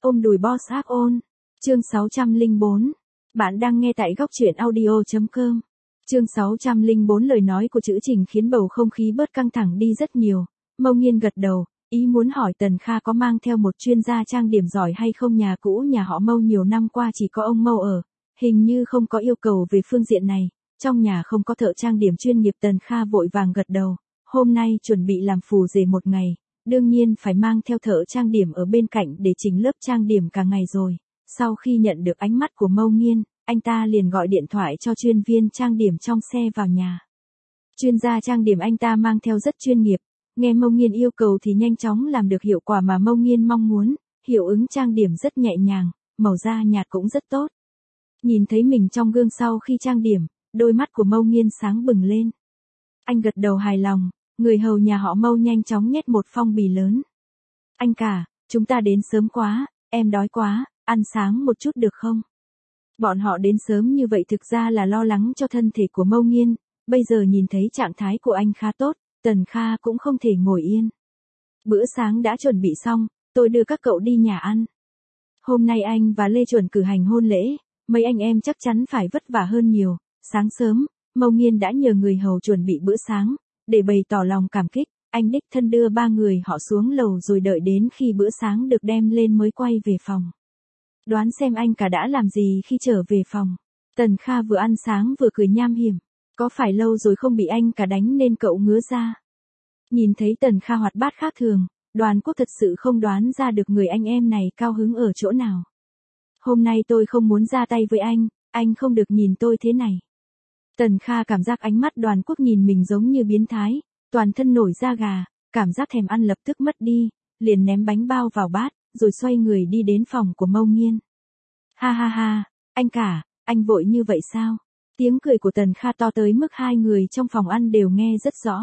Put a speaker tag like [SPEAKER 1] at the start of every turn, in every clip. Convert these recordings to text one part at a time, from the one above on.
[SPEAKER 1] Ôm đùi boss áp ôn. Chương 604. Bạn đang nghe tại góc truyện audio.com. Chương 604 lời nói của Trữ Trình khiến bầu không khí bớt căng thẳng đi rất nhiều. Mâu Nghiên gật đầu, ý muốn hỏi Tần Kha có mang theo một chuyên gia trang điểm giỏi hay không. Nhà cũ nhà họ Mâu nhiều năm qua chỉ có ông Mâu ở, hình như không có yêu cầu về phương diện này, trong nhà không có thợ trang điểm chuyên nghiệp. Tần Kha vội vàng gật đầu, hôm nay chuẩn bị làm phù rể một ngày, đương nhiên phải mang theo thợ trang điểm ở bên cạnh để chỉnh lớp trang điểm cả ngày rồi. Sau khi nhận được ánh mắt của Mâu Nghiên, anh ta liền gọi điện thoại cho chuyên viên trang điểm trong xe vào nhà. Chuyên gia trang điểm anh ta mang theo rất chuyên nghiệp, nghe Mâu Nghiên yêu cầu thì nhanh chóng làm được hiệu quả mà Mâu Nghiên mong muốn, hiệu ứng trang điểm rất nhẹ nhàng, màu da nhạt cũng rất tốt. Nhìn thấy mình trong gương sau khi trang điểm, đôi mắt của Mâu Nghiên sáng bừng lên. Anh gật đầu hài lòng, người hầu nhà họ Mâu nhanh chóng nhét một phong bì lớn. Anh cả, chúng ta đến sớm quá, em đói quá, ăn sáng một chút được không? Bọn họ đến sớm như vậy thực ra là lo lắng cho thân thể của Mâu Nghiên, bây giờ nhìn thấy trạng thái của anh khá tốt, Tần Kha cũng không thể ngồi yên. Bữa sáng đã chuẩn bị xong, tôi đưa các cậu đi nhà ăn. Hôm nay anh và Lê Chuẩn cử hành hôn lễ, mấy anh em chắc chắn phải vất vả hơn nhiều. Sáng sớm, Mâu Nghiên đã nhờ người hầu chuẩn bị bữa sáng, để bày tỏ lòng cảm kích, anh đích thân đưa ba người họ xuống lầu rồi đợi đến khi bữa sáng được đem lên mới quay về phòng. Đoán xem anh cả đã làm gì khi trở về phòng. Tần Kha vừa ăn sáng vừa cười nham hiểm. Có phải lâu rồi không bị anh cả đánh nên cậu ngứa ra? Nhìn thấy Tần Kha hoạt bát khác thường, Đoàn Quốc thật sự không đoán ra được người anh em này cao hứng ở chỗ nào. Hôm nay tôi không muốn ra tay với anh không được nhìn tôi thế này. Tần Kha cảm giác ánh mắt Đoàn Quốc nhìn mình giống như biến thái, toàn thân nổi da gà, cảm giác thèm ăn lập tức mất đi, liền ném bánh bao vào bát, rồi xoay người đi đến phòng của Mâu Nghiên. Ha ha ha, anh cả, anh vội như vậy sao? Tiếng cười của Tần Kha to tới mức hai người trong phòng ăn đều nghe rất rõ.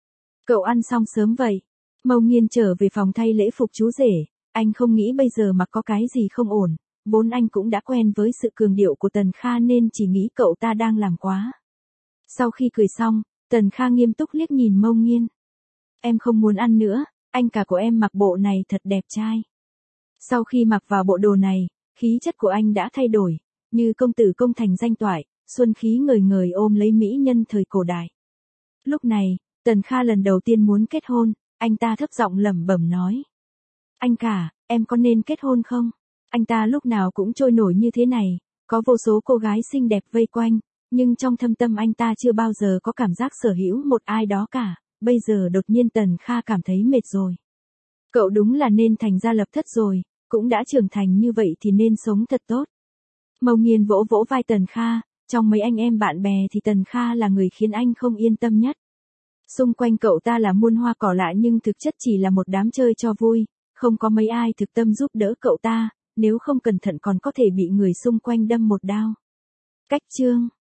[SPEAKER 1] Cậu ăn xong sớm vậy. Mâu Nghiên trở về phòng thay lễ phục chú rể, anh không nghĩ bây giờ mặc có cái gì không ổn, vốn anh cũng đã quen với sự cường điệu của Tần Kha nên chỉ nghĩ cậu ta đang làm quá. Sau khi cười xong, Tần Kha nghiêm túc liếc nhìn Mâu Nghiên. Em không muốn ăn nữa, anh cả của em mặc bộ này thật đẹp trai. Sau khi mặc vào bộ đồ này, khí chất của anh đã thay đổi, như công tử công thành danh toại, xuân khí ngời ngời ôm lấy mỹ nhân thời cổ đại. Lúc này, Tần Kha lần đầu tiên muốn kết hôn, anh ta thấp giọng lẩm bẩm nói. Anh cả, em có nên kết hôn không? Anh ta lúc nào cũng trôi nổi như thế này, có vô số cô gái xinh đẹp vây quanh, nhưng trong thâm tâm anh ta chưa bao giờ có cảm giác sở hữu một ai đó cả, bây giờ đột nhiên Tần Kha cảm thấy mệt rồi. Cậu đúng là nên thành gia lập thất rồi, cũng đã trưởng thành như vậy thì nên sống thật tốt. Mâu Nghiên vỗ vỗ vai Tần Kha, trong mấy anh em bạn bè thì Tần Kha là người khiến anh không yên tâm nhất. Xung quanh cậu ta là muôn hoa cỏ lạ nhưng thực chất chỉ là một đám chơi cho vui, không có mấy ai thực tâm giúp đỡ cậu ta, nếu không cẩn thận còn có thể bị người xung quanh đâm một đao. Cách chương